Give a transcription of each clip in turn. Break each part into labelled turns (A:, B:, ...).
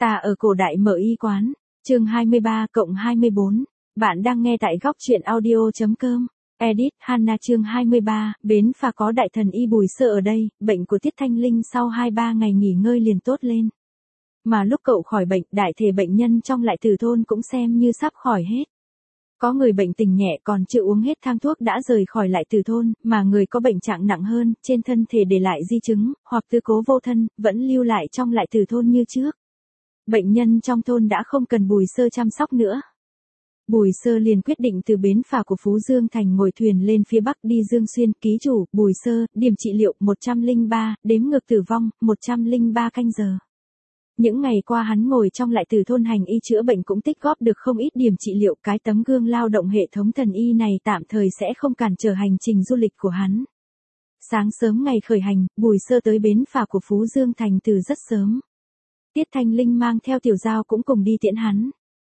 A: Ta ở cổ đại mở y quán. Chương 23+24. Bạn đang nghe tại góc truyện audio.com. Edit Hana chương 23. Bến phà có đại thần y Bùi Sơ ở đây. Bệnh của Tiết Thanh Linh sau 2-3 ngày nghỉ ngơi liền tốt lên. Mà lúc cậu khỏi bệnh, đại thể bệnh nhân trong Lại Từ thôn cũng xem như sắp khỏi hết. Có người bệnh tình nhẹ còn chưa uống hết thang thuốc đã rời khỏi Lại Từ thôn, mà người có bệnh trạng nặng hơn, trên thân thể để lại di chứng, hoặc tư cố vô thân, vẫn lưu lại trong Lại Từ thôn như trước. Bệnh nhân trong thôn đã không cần Bùi Sơ chăm sóc nữa. Bùi Sơ liền quyết định từ bến phà của Phú Dương Thành ngồi thuyền lên phía bắc đi Dương Xuyên. Ký chủ, Bùi Sơ, điểm trị liệu 103, đếm ngược tử vong, 103 canh giờ. Những ngày qua hắn ngồi trong Lại Từ thôn hành y chữa bệnh cũng tích góp được không ít điểm trị liệu. Cái tấm gương lao động hệ thống thần y này tạm thời sẽ không cản trở hành trình du lịch của hắn. Sáng sớm ngày khởi hành, Bùi Sơ tới bến phà của Phú Dương Thành từ rất sớm. Tiết Thanh Linh mang theo Tiểu Giao cũng cùng đi tiễn hắn.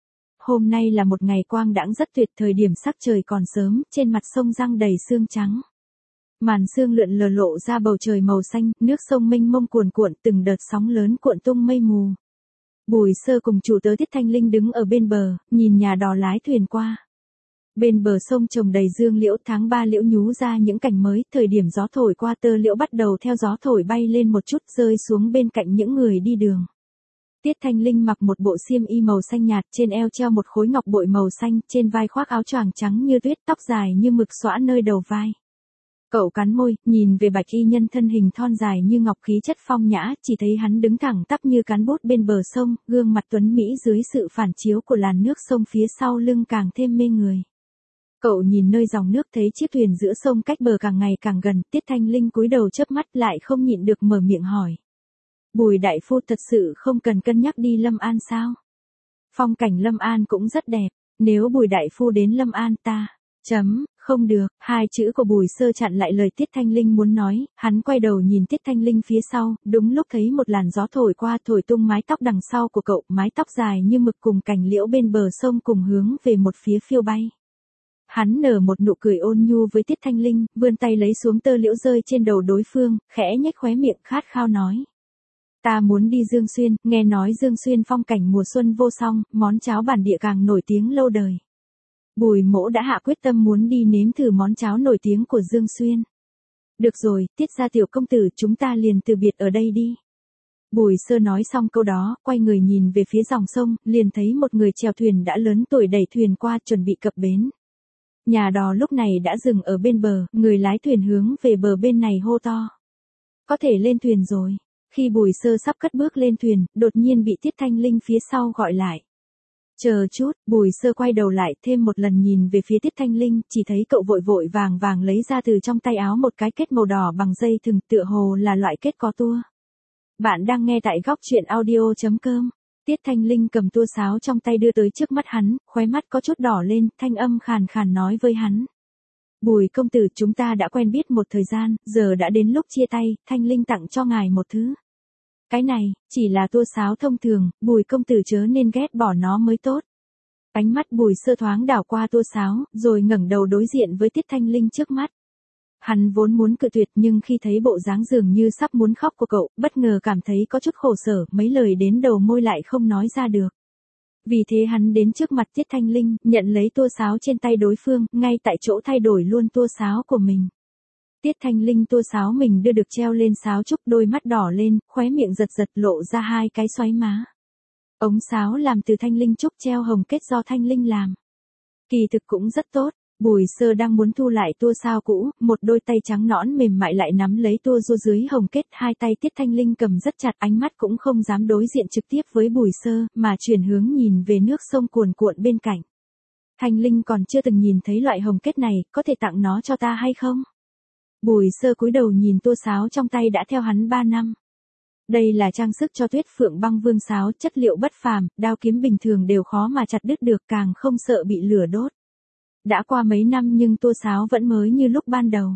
A: Hôm nay là một ngày quang đãng rất tuyệt, thời điểm sắc trời còn sớm, trên mặt sông răng đầy sương trắng. Màn sương lượn lờ lộ ra bầu trời màu xanh, nước sông mênh mông cuồn cuộn, từng đợt sóng lớn cuộn tung mây mù. Bùi Sơ cùng chủ tớ Tiết Thanh Linh đứng ở bên bờ, nhìn nhà đò lái thuyền qua. Bên bờ sông trồng đầy dương liễu, tháng 3 liễu nhú ra những cành mới, thời điểm gió thổi qua tơ liễu bắt đầu theo gió thổi bay lên một chút rơi xuống bên cạnh những người đi đường. Tiết Thanh Linh mặc một bộ xiêm y màu xanh nhạt, trên eo treo một khối ngọc bội màu xanh, trên vai khoác áo choàng trắng như tuyết, tóc dài như mực xõa nơi đầu vai. Cậu cắn môi, nhìn về bạch y nhân thân hình thon dài như ngọc, khí chất phong nhã, chỉ thấy hắn đứng thẳng tắp như cán bút bên bờ sông, gương mặt tuấn mỹ dưới sự phản chiếu của làn nước sông phía sau lưng càng thêm mê người. Cậu nhìn nơi dòng nước thấy chiếc thuyền giữa sông cách bờ càng ngày càng gần, Tiết Thanh Linh cúi đầu chớp mắt lại không nhịn được mở miệng hỏi. Bùi đại phu thật sự không cần cân nhắc đi Lâm An sao? Phong cảnh Lâm An cũng rất đẹp, nếu Bùi đại phu đến Lâm An ta, không được, hai chữ của Bùi Sơ chặn lại lời Tiết Thanh Linh muốn nói, hắn quay đầu nhìn Tiết Thanh Linh phía sau, đúng lúc thấy một làn gió thổi qua thổi tung mái tóc đằng sau của cậu, mái tóc dài như mực cùng cành liễu bên bờ sông cùng hướng về một phía phiêu bay. Hắn nở một nụ cười ôn nhu với Tiết Thanh Linh, vươn tay lấy xuống tơ liễu rơi trên đầu đối phương, khẽ nhếch khóe miệng khát khao nói. Ta muốn đi Dương Xuyên, nghe nói Dương Xuyên phong cảnh mùa xuân vô song, món cháo bản địa càng nổi tiếng lâu đời. Bùi mỗ đã hạ quyết tâm muốn đi nếm thử món cháo nổi tiếng của Dương Xuyên. Được rồi, Tiết gia tiểu công tử, chúng ta liền từ biệt ở đây đi. Bùi Sơ nói xong câu đó, quay người nhìn về phía dòng sông, liền thấy một người chèo thuyền đã lớn tuổi đẩy thuyền qua chuẩn bị cập bến. Nhà đò lúc này đã dừng ở bên bờ, người lái thuyền hướng về bờ bên này hô to. Có thể lên thuyền rồi. Khi Bùi Sơ sắp cất bước lên thuyền, đột nhiên bị Tiết Thanh Linh phía sau gọi lại. Chờ chút, Bùi Sơ quay đầu lại thêm một lần nhìn về phía Tiết Thanh Linh, chỉ thấy cậu vội vội vàng vàng lấy ra từ trong tay áo một cái kết màu đỏ bằng dây thừng, tựa hồ là loại kết có tua. Bạn đang nghe tại góc truyện audio.com. Tiết Thanh Linh cầm tua sáo trong tay đưa tới trước mắt hắn, khóe mắt có chút đỏ lên, thanh âm khàn khàn nói với hắn. Bùi công tử, chúng ta đã quen biết một thời gian, giờ đã đến lúc chia tay, Thanh Linh tặng cho ngài một thứ. Cái này, chỉ là tua sáo thông thường, Bùi công tử chớ nên ghét bỏ nó mới tốt. Ánh mắt Bùi Sơ thoáng đảo qua tua sáo, rồi ngẩng đầu đối diện với Tiết Thanh Linh trước mắt. Hắn vốn muốn cự tuyệt nhưng khi thấy bộ dáng dường như sắp muốn khóc của cậu, bất ngờ cảm thấy có chút khổ sở, mấy lời đến đầu môi lại không nói ra được. Vì thế hắn đến trước mặt Tiết Thanh Linh, nhận lấy tua sáo trên tay đối phương, ngay tại chỗ thay đổi luôn tua sáo của mình. Tiết Thanh Linh tua sáo mình đưa được treo lên sáo trúc, đôi mắt đỏ lên, khóe miệng giật giật lộ ra hai cái xoáy má. Ống sáo làm từ thanh linh trúc treo hồng kết do Thanh Linh làm. Kỳ thực cũng rất tốt. Bùi Sơ đang muốn thu lại tua sáo cũ, một đôi tay trắng nõn mềm mại lại nắm lấy tua ru dưới hồng kết, hai tay Tiết Thanh Linh cầm rất chặt, ánh mắt cũng không dám đối diện trực tiếp với Bùi Sơ, mà chuyển hướng nhìn về nước sông cuồn cuộn bên cạnh. Thanh Linh còn chưa từng nhìn thấy loại hồng kết này, có thể tặng nó cho ta hay không? Bùi Sơ cúi đầu nhìn tua sáo trong tay đã theo hắn 3 năm. Đây là trang sức cho Tuyết Phượng Băng Vương sáo, chất liệu bất phàm, đao kiếm bình thường đều khó mà chặt đứt được, càng không sợ bị lửa đốt. Đã qua mấy năm nhưng tua sáo vẫn mới như lúc ban đầu.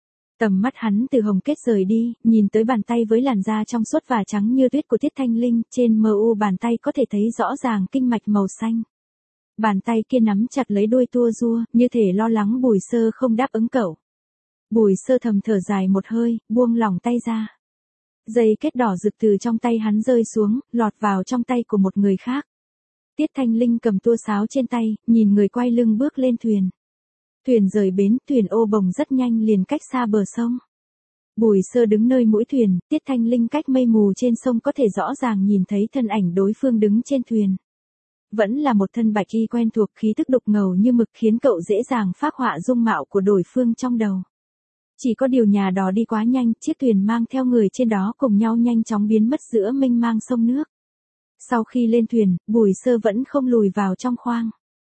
A: Tầm mắt hắn từ hồng kết rời đi, nhìn tới bàn tay với làn da trong suốt và trắng như tuyết của Tiết Thanh Linh, trên mờ u bàn tay có thể thấy rõ ràng kinh mạch màu xanh. Bàn tay kia nắm chặt lấy đuôi tua rua, như thể lo lắng Bùi Sơ không đáp ứng cậu. Bùi Sơ thầm thở dài một hơi, buông lỏng tay ra. Dây kết đỏ rực từ trong tay hắn rơi xuống, lọt vào trong tay của một người khác. Tiết Thanh Linh cầm tua sáo trên tay, nhìn người quay lưng bước lên thuyền. Thuyền rời bến, thuyền ô bồng rất nhanh liền cách xa bờ sông. Bùi Sơ đứng nơi mũi thuyền, Tiết Thanh Linh cách mây mù trên sông có thể rõ ràng nhìn thấy thân ảnh đối phương đứng trên thuyền. Vẫn là một thân bạch y quen thuộc, khí tức đục ngầu như mực khiến cậu dễ dàng phác họa dung mạo của đối phương trong đầu. Chỉ có điều nhà đò đi quá nhanh, chiếc thuyền mang theo người trên đó cùng nhau nhanh chóng biến mất giữa mênh mang sông nước. Sau khi lên thuyền, Bùi Sơ vẫn không lùi vào trong khoang.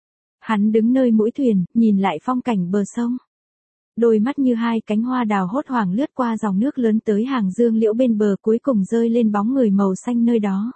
A: Hắn đứng nơi mũi thuyền, nhìn lại phong cảnh bờ sông. Đôi mắt như hai cánh hoa đào hốt hoảng lướt qua dòng nước lớn tới hàng dương liễu bên bờ, cuối cùng rơi lên bóng người màu xanh nơi đó.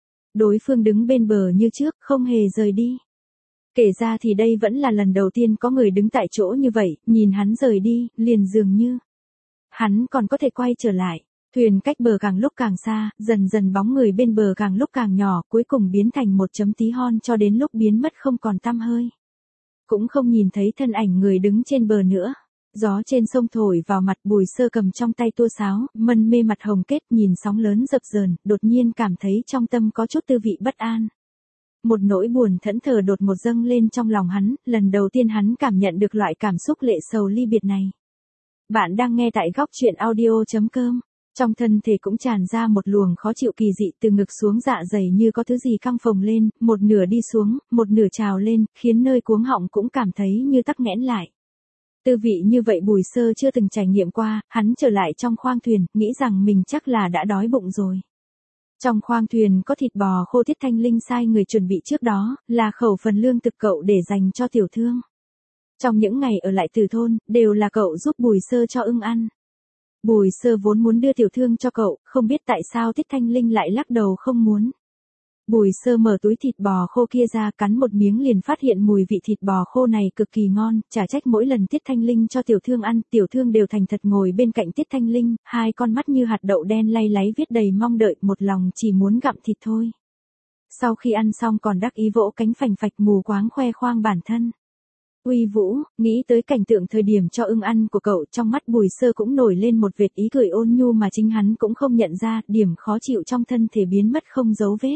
A: Đối phương đứng bên bờ như trước, không hề rời đi. Kể ra thì đây vẫn là lần đầu tiên có người đứng tại chỗ như vậy, nhìn hắn rời đi, liền dường như hắn còn có thể quay trở lại. Thuyền cách bờ càng lúc càng xa, dần dần bóng người bên bờ càng lúc càng nhỏ, cuối cùng biến thành một chấm tí hon cho đến lúc biến mất không còn tăm hơi. Cũng không nhìn thấy thân ảnh người đứng trên bờ nữa. Gió trên sông thổi vào mặt, Bùi Sơ cầm trong tay tua sáo, mân mê mặt hồng kết nhìn sóng lớn dập dờn, đột nhiên cảm thấy trong tâm có chút tư vị bất an. Một nỗi buồn thẫn thờ đột một dâng lên trong lòng hắn, lần đầu tiên hắn cảm nhận được loại cảm xúc lệ sầu ly biệt này. Bạn đang nghe tại góc truyện audio.com. Trong thân thể cũng tràn ra một luồng khó chịu kỳ dị, từ ngực xuống dạ dày như có thứ gì căng phồng lên, một nửa đi xuống, một nửa trào lên, khiến nơi cuống họng cũng cảm thấy như tắc nghẽn lại. Tư vị như vậy Bùi Sơ chưa từng trải nghiệm qua, hắn trở lại trong khoang thuyền, nghĩ rằng mình chắc là đã đói bụng rồi. Trong khoang thuyền có thịt bò khô, Tiết Thanh Linh sai người chuẩn bị trước đó, là khẩu phần lương thực cậu để dành cho tiểu thương. Trong những ngày ở lại Từ thôn, đều là cậu giúp Bùi Sơ cho ưng ăn. Bùi Sơ vốn muốn đưa tiểu thương cho cậu, không biết tại sao Tiết Thanh Linh lại lắc đầu không muốn. Bùi Sơ mở túi thịt bò khô kia ra, cắn một miếng liền phát hiện mùi vị thịt bò khô này cực kỳ ngon, chả trách mỗi lần Tiết Thanh Linh cho tiểu thương ăn, tiểu thương đều thành thật ngồi bên cạnh Tiết Thanh Linh, hai con mắt như hạt đậu đen lay láy viết đầy mong đợi, một lòng chỉ muốn gặm thịt thôi. Sau khi ăn xong còn đắc ý vỗ cánh phành phạch mù quáng khoe khoang bản thân. Uy vũ, nghĩ tới cảnh tượng thời điểm cho ưng ăn của cậu, trong mắt Bùi Sơ cũng nổi lên một vệt ý cười ôn nhu mà chính hắn cũng không nhận ra, điểm khó chịu trong thân thể biến mất không dấu vết.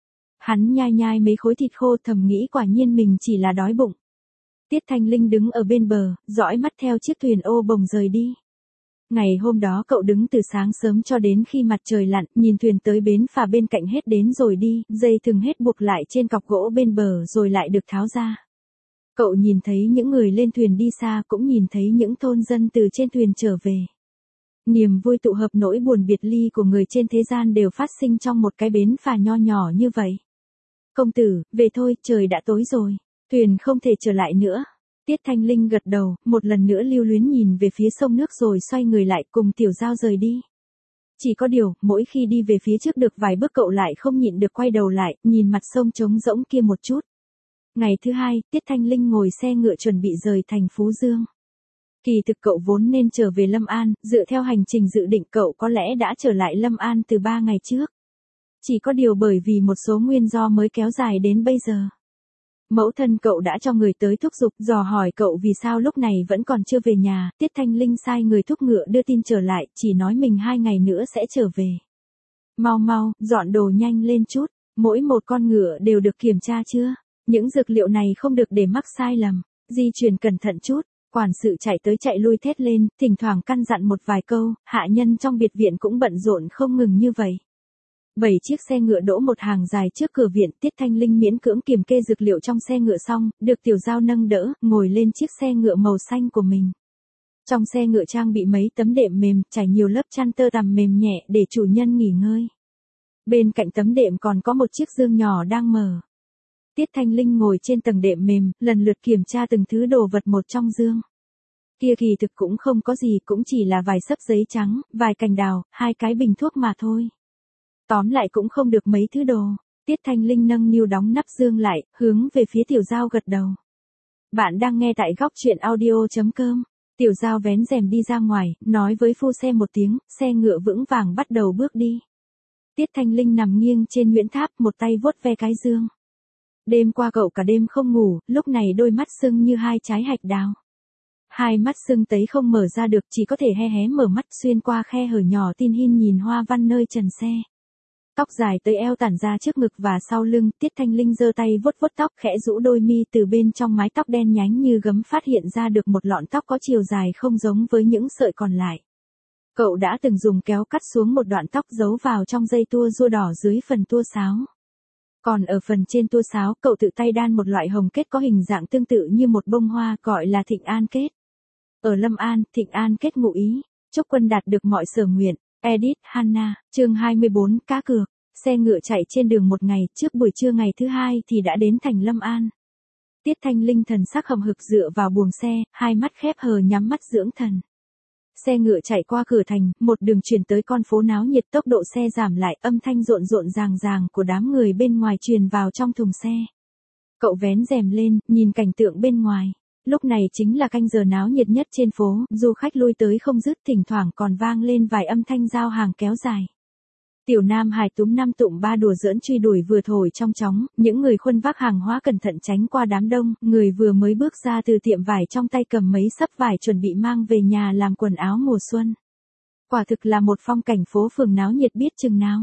A: Hắn nhai nhai mấy khối thịt khô, thầm nghĩ quả nhiên mình chỉ là đói bụng. Tiết Thanh Linh đứng ở bên bờ, dõi mắt theo chiếc thuyền ô bồng rời đi. Ngày hôm đó cậu đứng từ sáng sớm cho đến khi mặt trời lặn, nhìn thuyền tới bến phà bên cạnh hết đến rồi đi, dây thừng hết buộc lại trên cọc gỗ bên bờ rồi lại được tháo ra. Cậu nhìn thấy những người lên thuyền đi xa, cũng nhìn thấy những thôn dân từ trên thuyền trở về. Niềm vui tụ hợp, nỗi buồn biệt ly của người trên thế gian đều phát sinh trong một cái bến phà nho nhỏ như vậy. Công tử, về thôi, trời đã tối rồi. Thuyền không thể trở lại nữa. Tiết Thanh Linh gật đầu, một lần nữa lưu luyến nhìn về phía sông nước rồi xoay người lại cùng Tiểu Giao rời đi. Chỉ có điều, mỗi khi đi về phía trước được vài bước cậu lại không nhịn được quay đầu lại, nhìn mặt sông trống rỗng kia một chút. Ngày thứ hai, Tiết Thanh Linh ngồi xe ngựa chuẩn bị rời thành Phú Dương. Kỳ thực cậu vốn nên trở về Lâm An, dựa theo hành trình dự định cậu có lẽ đã trở lại Lâm An từ 3 ngày trước. Chỉ có điều bởi vì một số nguyên do mới kéo dài đến bây giờ. Mẫu thân cậu đã cho người tới thúc giục, dò hỏi cậu vì sao lúc này vẫn còn chưa về nhà. Tiết Thanh Linh sai người thúc ngựa đưa tin trở lại, chỉ nói mình 2 ngày nữa sẽ trở về. Mau mau, dọn đồ nhanh lên chút, mỗi một con ngựa đều được kiểm tra chưa? Những dược liệu này không được để mắc sai lầm, di chuyển cẩn thận chút. Quản sự chạy tới chạy lui thét lên, thỉnh thoảng căn dặn một vài câu, hạ nhân trong biệt viện cũng bận rộn không ngừng như vậy. 7 chiếc xe ngựa đỗ một hàng dài trước cửa viện, Tiết Thanh Linh miễn cưỡng kiểm kê dược liệu trong xe ngựa xong, được Tiểu Giao nâng đỡ, ngồi lên chiếc xe ngựa màu xanh của mình. Trong xe ngựa trang bị mấy tấm đệm mềm, trải nhiều lớp chăn tơ tằm mềm nhẹ để chủ nhân nghỉ ngơi. Bên cạnh tấm đệm còn có một chiếc giường nhỏ đang mở. Tiết Thanh Linh ngồi trên tầng đệm mềm, lần lượt kiểm tra từng thứ đồ vật một trong giường. Kia kỳ thực cũng không có gì, cũng chỉ là vài xấp giấy trắng, vài cành đào, 2 cái bình thuốc mà thôi. Tóm lại cũng không được mấy thứ đồ. Tiết Thanh Linh nâng niu đóng nắp giường lại, hướng về phía Tiểu Giao gật đầu. Bạn đang nghe tại góc truyện audio.com. Tiểu Giao vén rèm đi ra ngoài, nói với phu xe một tiếng, xe ngựa vững vàng bắt đầu bước đi. Tiết Thanh Linh nằm nghiêng trên Nguyễn Tháp, một tay vuốt ve cái giường. Đêm qua cậu cả đêm không ngủ, lúc này đôi mắt sưng như 2 trái hạch đào. Hai mắt sưng tấy không mở ra được, chỉ có thể hé hé mở mắt xuyên qua khe hở nhỏ tin hin nhìn hoa văn nơi trần xe. Tóc dài tới eo tản ra trước ngực và sau lưng, Tiết Thanh Linh giơ tay vuốt vuốt tóc khẽ rũ đôi mi từ bên trong mái tóc đen nhánh như gấm phát hiện ra được một lọn tóc có chiều dài không giống với những sợi còn lại. Cậu đã từng dùng kéo cắt xuống một đoạn tóc giấu vào trong dây tua rua đỏ dưới phần tua sáo. Còn ở phần trên tua sáo, cậu tự tay đan một loại hồng kết có hình dạng tương tự như một bông hoa gọi là Thịnh An kết. Ở Lâm An, Thịnh An kết ngụ ý, chúc quân đạt được mọi sở nguyện. Edit Hanna, chương 24, cá cược. Xe ngựa chạy trên đường một ngày, trước buổi trưa ngày thứ hai thì đã đến thành Lâm An. Tiết Thanh Linh thần sắc hậm hực dựa vào buồng xe, hai mắt khép hờ nhắm mắt dưỡng thần. Xe ngựa chạy qua cửa thành, một đường truyền tới con phố náo nhiệt, tốc độ xe giảm lại, âm thanh rộn rộn ràng ràng của đám người bên ngoài truyền vào trong thùng xe. Cậu vén rèm lên, nhìn cảnh tượng bên ngoài. Lúc này chính là canh giờ náo nhiệt nhất trên phố, du khách lui tới không dứt, thỉnh thoảng còn vang lên vài âm thanh giao hàng kéo dài. Tiểu Nam Hải túm năm tụm ba đùa giỡn truy đuổi vừa thổi trong chóng, những người khuân vác hàng hóa cẩn thận tránh qua đám đông, người vừa mới bước ra từ tiệm vải trong tay cầm mấy xấp vải chuẩn bị mang về nhà làm quần áo mùa xuân. Quả thực là một phong cảnh phố phường náo nhiệt biết chừng nào.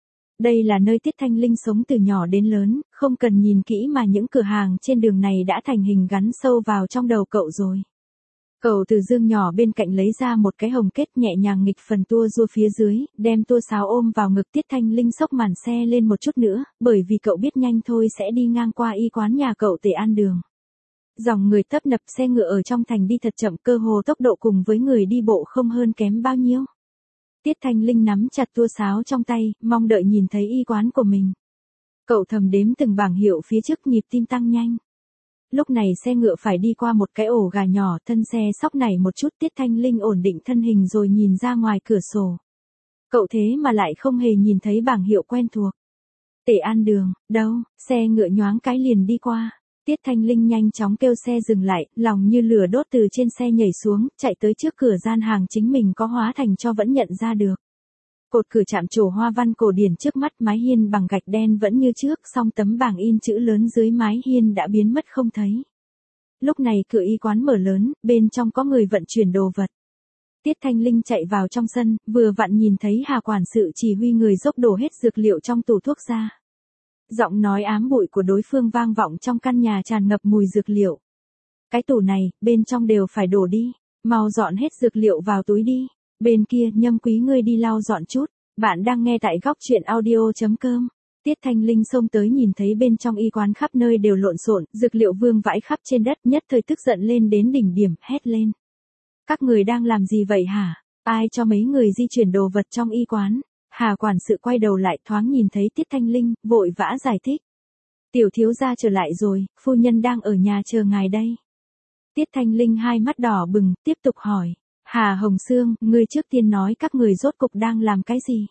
A: Đây là nơi Tiết Thanh Linh sống từ nhỏ đến lớn, không cần nhìn kỹ mà những cửa hàng trên đường này đã thành hình gắn sâu vào trong đầu cậu rồi. Cậu từ dương nhỏ bên cạnh lấy ra một cái hồng kết nhẹ nhàng nghịch phần tua rua phía dưới, đem tua sáo ôm vào ngực. Tiết Thanh Linh xốc màn xe lên một chút nữa, bởi vì cậu biết nhanh thôi sẽ đi ngang qua y quán nhà cậu Tề An Đường. Dòng người tấp nập, xe ngựa ở trong thành đi thật chậm, cơ hồ tốc độ cùng với người đi bộ không hơn kém bao nhiêu. Tiết Thanh Linh nắm chặt tua sáo trong tay, mong đợi nhìn thấy y quán của mình. Cậu thầm đếm từng bảng hiệu phía trước, nhịp tim tăng nhanh. Lúc này xe ngựa phải đi qua một cái ổ gà nhỏ, thân xe sóc nảy một chút. Tiết Thanh Linh ổn định thân hình rồi nhìn ra ngoài cửa sổ. Cậu thế mà lại không hề nhìn thấy bảng hiệu quen thuộc. Tề An Đường, đâu, xe ngựa nhoáng cái liền đi qua. Tiết Thanh Linh nhanh chóng kêu xe dừng lại, lòng như lửa đốt từ trên xe nhảy xuống, chạy tới trước cửa gian hàng chính mình có hóa thành cho vẫn nhận ra được. Cột cửa chạm trổ hoa văn cổ điển trước mắt, mái hiên bằng gạch đen vẫn như trước, song tấm bảng in chữ lớn dưới mái hiên đã biến mất không thấy. Lúc này cửa y quán mở lớn, bên trong có người vận chuyển đồ vật. Tiết Thanh Linh chạy vào trong sân, vừa vặn nhìn thấy Hà quản sự chỉ huy người dốc đổ hết dược liệu trong tủ thuốc ra. Giọng nói ám bụi của đối phương vang vọng trong căn nhà tràn ngập mùi dược liệu. Cái tủ này, bên trong đều phải đổ đi, mau dọn hết dược liệu vào túi đi. Bên kia, Nhâm Quý ngươi đi lau dọn chút. Bạn đang nghe tại góc truyện audio.com. Tiết Thanh Linh xông tới nhìn thấy bên trong y quán khắp nơi đều lộn xộn, dược liệu vương vãi khắp trên đất, nhất thời tức giận lên đến đỉnh điểm, hét lên. Các người đang làm gì vậy hả? Ai cho mấy người di chuyển đồ vật trong y quán? Hà quản sự quay đầu lại thoáng nhìn thấy Tiết Thanh Linh, vội vã giải thích. Tiểu thiếu gia trở lại rồi, phu nhân đang ở nhà chờ ngài đây. Tiết Thanh Linh hai mắt đỏ bừng, tiếp tục hỏi. Hà Hồng Sương, ngươi trước tiên nói các người rốt cục đang làm cái gì?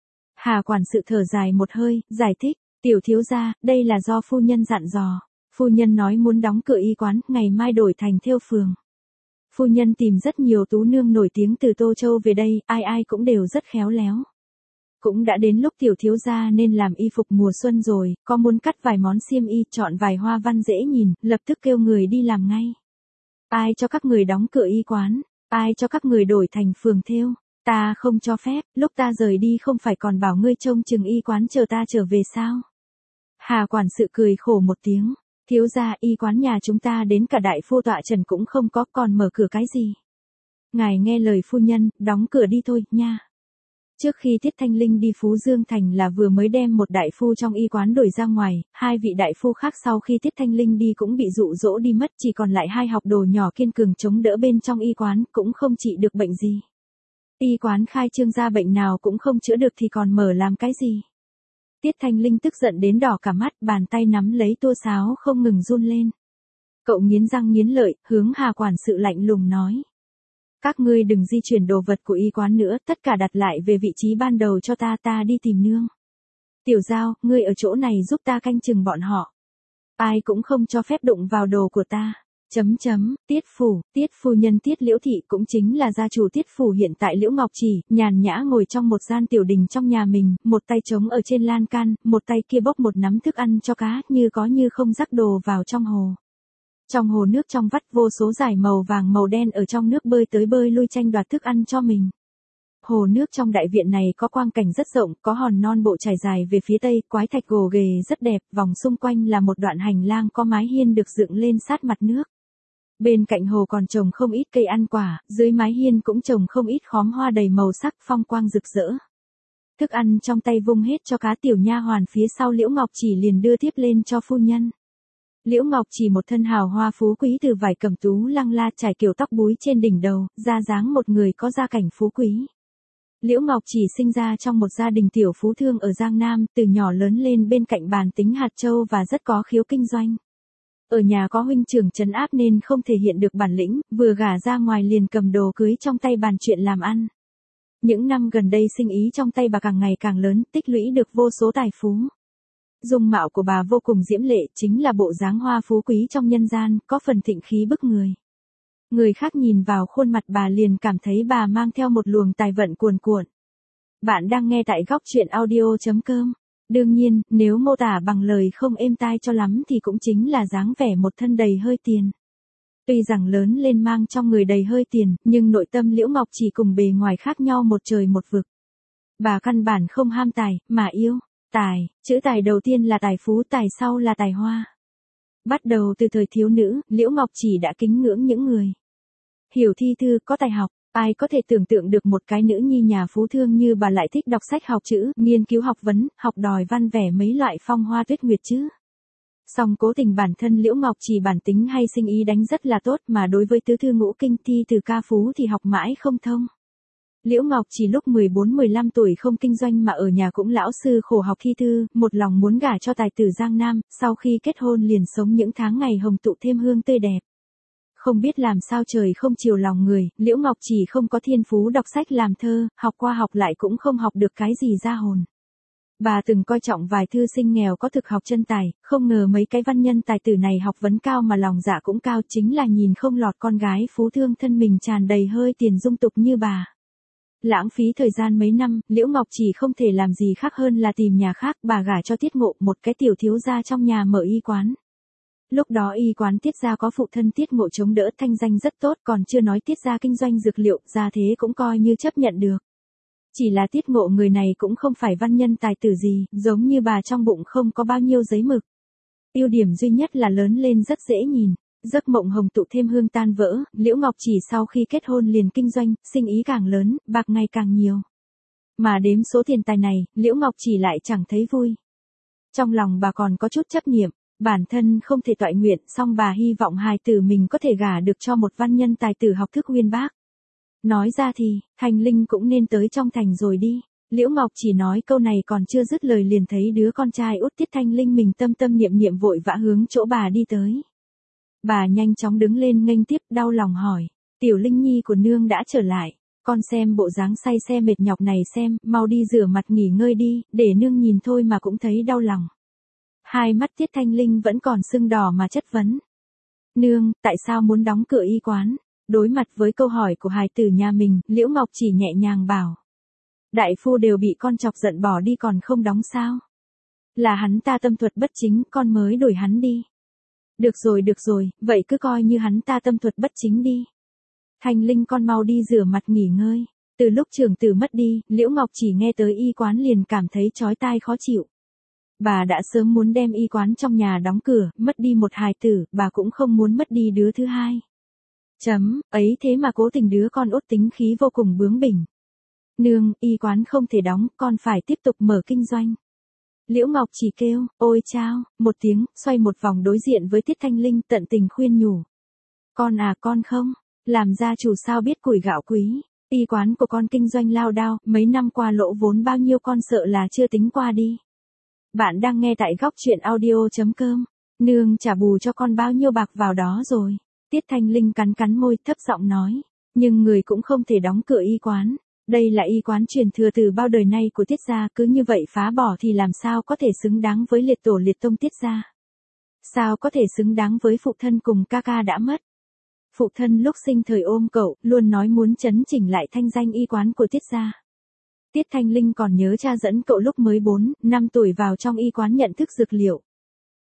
A: Hà quản sự thở dài một hơi, giải thích. Tiểu thiếu gia, đây là do phu nhân dặn dò. Phu nhân nói muốn đóng cửa y quán, ngày mai đổi thành thêu phường. Phu nhân tìm rất nhiều tú nương nổi tiếng từ Tô Châu về đây, ai ai cũng đều rất khéo léo. Cũng đã đến lúc tiểu thiếu gia nên làm y phục mùa xuân rồi, có muốn cắt vài món xiêm y, chọn vài hoa văn dễ nhìn, lập tức kêu người đi làm ngay. Ai cho các người đóng cửa y quán? Ai cho các người đổi thành phường thêu? Ta không cho phép, lúc ta rời đi không phải còn bảo ngươi trông chừng y quán chờ ta trở về sao? Hà quản sự cười khổ một tiếng. Thiếu gia, y quán nhà chúng ta đến cả đại phu tọa trần cũng không có, còn mở cửa cái gì? Ngài nghe lời phu nhân, đóng cửa đi thôi, nha. Trước khi Tiết Thanh Linh đi Phú Dương Thành là vừa mới đem một đại phu trong y quán đuổi ra ngoài, hai vị đại phu khác sau khi Tiết Thanh Linh đi cũng bị dụ dỗ đi mất, chỉ còn lại hai học đồ nhỏ kiên cường chống đỡ bên trong y quán, cũng không trị được bệnh gì. Y quán khai trương ra bệnh nào cũng không chữa được thì còn mở làm cái gì? Tiết Thanh Linh tức giận đến đỏ cả mắt, bàn tay nắm lấy tua sáo không ngừng run lên. Cậu nghiến răng nghiến lợi, hướng Hà quản sự lạnh lùng nói. Các ngươi đừng di chuyển đồ vật của y quán nữa, tất cả đặt lại về vị trí ban đầu cho ta, ta đi tìm nương. Tiểu Giao, ngươi ở chỗ này giúp ta canh chừng bọn họ. Ai cũng không cho phép đụng vào đồ của ta. Tiết phu nhân Tiết Liễu Thị cũng chính là gia chủ Tiết phủ hiện tại Liễu Ngọc Chỉ, nhàn nhã ngồi trong một gian tiểu đình trong nhà mình, một tay trống ở trên lan can, một tay kia bốc một nắm thức ăn cho cá, như có như không rắc đồ vào trong hồ. Trong hồ nước trong vắt vô số dải màu vàng màu đen ở trong nước bơi tới bơi lui tranh đoạt thức ăn cho mình. Hồ nước trong đại viện này có quang cảnh rất rộng, có hòn non bộ trải dài về phía tây, quái thạch gồ ghề rất đẹp, vòng xung quanh là một đoạn hành lang có mái hiên được dựng lên sát mặt nước. Bên cạnh hồ còn trồng không ít cây ăn quả, dưới mái hiên cũng trồng không ít khóm hoa đầy màu sắc phong quang rực rỡ. Thức ăn trong tay vung hết cho cá tiểu nha hoàn phía sau Liễu Ngọc Chỉ liền đưa tiếp lên cho phu nhân. Liễu Ngọc Chỉ một thân hào hoa phú quý từ vải cẩm tú lăng la trải kiểu tóc búi trên đỉnh đầu, ra dáng một người có gia cảnh phú quý. Liễu Ngọc Chỉ sinh ra trong một gia đình tiểu phú thương ở Giang Nam, từ nhỏ lớn lên bên cạnh bàn tính hạt châu và rất có khiếu kinh doanh. Ở nhà có huynh trưởng trấn áp nên không thể hiện được bản lĩnh, vừa gả ra ngoài liền cầm đồ cưới trong tay bàn chuyện làm ăn. Những năm gần đây sinh ý trong tay bà càng ngày càng lớn, tích lũy được vô số tài phú. Dung mạo của bà vô cùng diễm lệ, chính là bộ dáng hoa phú quý trong nhân gian, có phần thịnh khí bức người. Người khác nhìn vào khuôn mặt bà liền cảm thấy bà mang theo một luồng tài vận cuồn cuộn. Bạn đang nghe tại góc truyện audio.com. Đương nhiên, nếu mô tả bằng lời không êm tai cho lắm thì cũng chính là dáng vẻ một thân đầy hơi tiền. Tuy rằng lớn lên mang trong người đầy hơi tiền, nhưng nội tâm Liễu Ngọc Chỉ cùng bề ngoài khác nhau một trời một vực. Bà căn bản không ham tài, mà yêu tài, chữ tài đầu tiên là tài phú, tài sau là tài hoa. Bắt đầu từ thời thiếu nữ, Liễu Ngọc Chỉ đã kính ngưỡng những người hiểu thi thư, có tài học. Ai có thể tưởng tượng được một cái nữ nhi nhà phú thương như bà lại thích đọc sách học chữ, nghiên cứu học vấn, học đòi văn vẻ mấy loại phong hoa tuyết nguyệt chứ. Song cố tình bản thân Liễu Ngọc Chỉ bản tính hay sinh ý đánh rất là tốt, mà đối với tứ thư ngũ kinh thi từ ca phú thì học mãi không thông. Liễu Ngọc Chỉ lúc 14-15 tuổi không kinh doanh mà ở nhà cũng lão sư khổ học thi thư, một lòng muốn gả cho tài tử Giang Nam, sau khi kết hôn liền sống những tháng ngày hồng tụ thêm hương tươi đẹp. Không biết làm sao trời không chiều lòng người, Liễu Ngọc Chỉ không có thiên phú đọc sách làm thơ, học qua học lại cũng không học được cái gì ra hồn. Bà từng coi trọng vài thư sinh nghèo có thực học chân tài, không ngờ mấy cái văn nhân tài tử này học vấn cao mà lòng dạ cũng cao, chính là nhìn không lọt con gái phú thương thân mình tràn đầy hơi tiền dung tục như bà. Lãng phí thời gian mấy năm, Liễu Ngọc Chỉ không thể làm gì khác hơn là tìm nhà khác, bà gả cho Tiết Ngộ, một cái tiểu thiếu gia trong nhà mở y quán. Lúc đó y quán Tiết gia có phụ thân Tiết Ngộ chống đỡ, thanh danh rất tốt, còn chưa nói Tiết gia kinh doanh dược liệu, gia thế cũng coi như chấp nhận được. Chỉ là Tiết Ngộ người này cũng không phải văn nhân tài tử gì, giống như bà trong bụng không có bao nhiêu giấy mực. Ưu điểm duy nhất là lớn lên rất dễ nhìn. Giấc mộng hồng tụ thêm hương tan vỡ, Liễu Ngọc Chỉ sau khi kết hôn liền kinh doanh, sinh ý càng lớn, bạc ngày càng nhiều. Mà đếm số tiền tài này, Liễu Ngọc Chỉ lại chẳng thấy vui. Trong lòng bà còn có chút chấp niệm, bản thân không thể toại nguyện, song bà hy vọng hài tử mình có thể gả được cho một văn nhân tài tử học thức uyên bác. Nói ra thì, Thành Linh cũng nên tới trong thành rồi đi. Liễu Ngọc Chỉ nói câu này còn chưa dứt lời liền thấy đứa con trai út Tiết Thanh Linh mình tâm tâm niệm niệm vội vã hướng chỗ bà đi tới. Bà nhanh chóng đứng lên nghênh tiếp, đau lòng hỏi, tiểu Linh nhi của nương đã trở lại, con xem bộ dáng say xe mệt nhọc này xem, mau đi rửa mặt nghỉ ngơi đi, để nương nhìn thôi mà cũng thấy đau lòng. Hai mắt Tiết Thanh Linh vẫn còn sưng đỏ mà chất vấn. Nương, tại sao muốn đóng cửa y quán? Đối mặt với câu hỏi của hài tử nhà mình, Liễu Ngọc Chỉ nhẹ nhàng bảo. Đại phu đều bị con chọc giận bỏ đi còn không đóng sao? Là hắn ta tâm thuật bất chính, con mới đuổi hắn đi. Được rồi, vậy cứ coi như hắn ta tâm thuật bất chính đi. Thanh Linh con mau đi rửa mặt nghỉ ngơi. Từ lúc trưởng tử mất đi, Liễu Ngọc Chỉ nghe tới y quán liền cảm thấy chói tai khó chịu. Bà đã sớm muốn đem y quán trong nhà đóng cửa, mất đi một hài tử, bà cũng không muốn mất đi đứa thứ hai. Ấy thế mà cố tình đứa con út tính khí vô cùng bướng bỉnh. Nương, y quán không thể đóng, con phải tiếp tục mở kinh doanh. Liễu Ngọc Chỉ kêu, ôi chao, một tiếng, xoay một vòng đối diện với Tiết Thanh Linh tận tình khuyên nhủ. Con à, con không, làm gia chủ sao biết củi gạo quý, y quán của con kinh doanh lao đao, mấy năm qua lỗ vốn bao nhiêu con sợ là chưa tính qua đi. Bạn đang nghe tại góc truyện audio.com, nương trả bù cho con bao nhiêu bạc vào đó rồi. Tiết Thanh Linh cắn cắn môi thấp giọng nói, nhưng người cũng không thể đóng cửa y quán. Đây là y quán truyền thừa từ bao đời nay của Tiết gia, cứ như vậy phá bỏ thì làm sao có thể xứng đáng với liệt tổ liệt tông Tiết gia. Sao có thể xứng đáng với phụ thân cùng ca ca đã mất. Phụ thân lúc sinh thời ôm cậu, luôn nói muốn chấn chỉnh lại thanh danh y quán của Tiết gia. Tiết Thanh Linh còn nhớ cha dẫn cậu lúc mới 4, 5 tuổi vào trong y quán nhận thức dược liệu.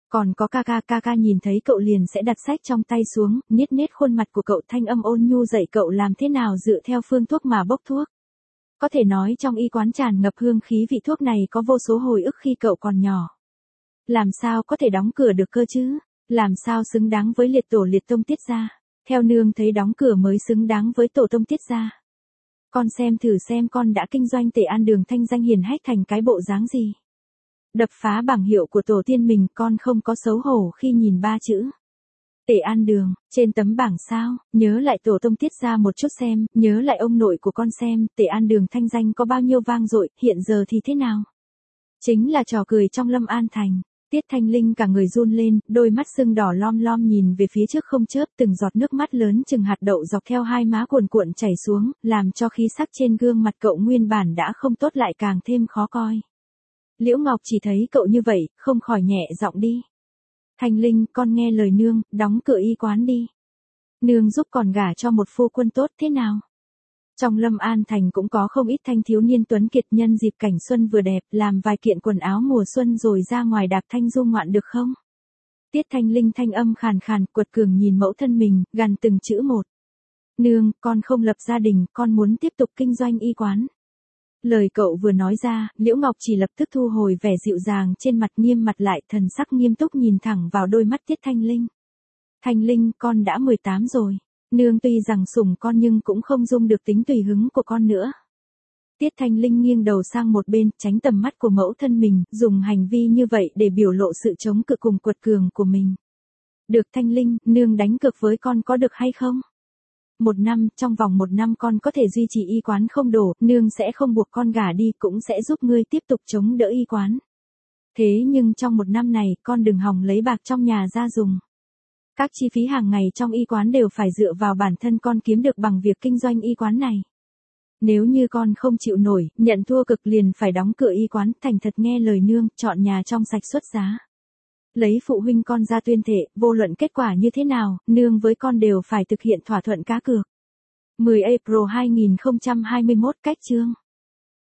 A: Còn có ca nhìn thấy cậu liền sẽ đặt sách trong tay xuống, niết khuôn mặt của cậu, thanh âm ôn nhu dạy cậu làm thế nào dựa theo phương thuốc mà bốc thuốc. Có thể nói trong y quán tràn ngập hương khí vị thuốc này có vô số hồi ức khi cậu còn nhỏ. Làm sao có thể đóng cửa được cơ chứ? Làm sao xứng đáng với liệt tổ liệt tông Tiết gia? Theo nương thấy đóng cửa mới xứng đáng với tổ tông Tiết gia. Con xem thử xem con đã kinh doanh Tề An Đường thanh danh hiển hách thành cái bộ dáng gì. Đập phá bảng hiệu của tổ tiên mình, con không có xấu hổ khi nhìn 3 chữ. Tề An Đường, trên tấm bảng sao, nhớ lại tổ tông Tiết gia một chút xem, nhớ lại ông nội của con xem, Tề An Đường thanh danh có bao nhiêu vang dội, hiện giờ thì thế nào? Chính là trò cười trong Lâm An Thành. Tiết Thanh Linh cả người run lên, đôi mắt sưng đỏ lom lom nhìn về phía trước không chớp, từng giọt nước mắt lớn chừng hạt đậu dọc theo hai má cuồn cuộn chảy xuống, làm cho khí sắc trên gương mặt cậu nguyên bản đã không tốt lại càng thêm khó coi. Liễu Ngọc chỉ thấy cậu như vậy, không khỏi nhẹ giọng đi. Thanh Linh, con nghe lời nương, đóng cửa y quán đi. Nương giúp còn gả cho một phu quân tốt thế nào? Trong Lâm An Thành cũng có không ít thanh thiếu niên tuấn kiệt, nhân dịp cảnh xuân vừa đẹp, làm vài kiện quần áo mùa xuân rồi ra ngoài đạp thanh du ngoạn được không? Tiết Thanh Linh thanh âm khàn khàn, quật cường nhìn mẫu thân mình, gằn từng chữ một. Nương, con không lập gia đình, con muốn tiếp tục kinh doanh y quán. Lời cậu vừa nói ra, Liễu Ngọc chỉ lập tức thu hồi vẻ dịu dàng trên mặt, nghiêm mặt lại, thần sắc nghiêm túc nhìn thẳng vào đôi mắt Tiết Thanh Linh. Thanh Linh, con đã 18 rồi. Nương tuy rằng sủng con nhưng cũng không dung được tính tùy hứng của con nữa. Tiết Thanh Linh nghiêng đầu sang một bên, tránh tầm mắt của mẫu thân mình, dùng hành vi như vậy để biểu lộ sự chống cự cùng quật cường của mình. Được Thanh Linh, nương đánh cược với con có được hay không? 1 năm, trong vòng 1 năm con có thể duy trì y quán không đổ, nương sẽ không buộc con gả đi, cũng sẽ giúp ngươi tiếp tục chống đỡ y quán. Thế nhưng trong 1 năm này, con đừng hòng lấy bạc trong nhà ra dùng. Các chi phí hàng ngày trong y quán đều phải dựa vào bản thân con kiếm được bằng việc kinh doanh y quán này. Nếu như con không chịu nổi, nhận thua cực liền phải đóng cửa y quán, thành thật nghe lời nương, chọn nhà trong sạch xuất giá. Lấy phụ huynh con ra tuyên thệ, vô luận kết quả như thế nào, nương với con đều phải thực hiện thỏa thuận cá cược. 10 April 2021 cách chương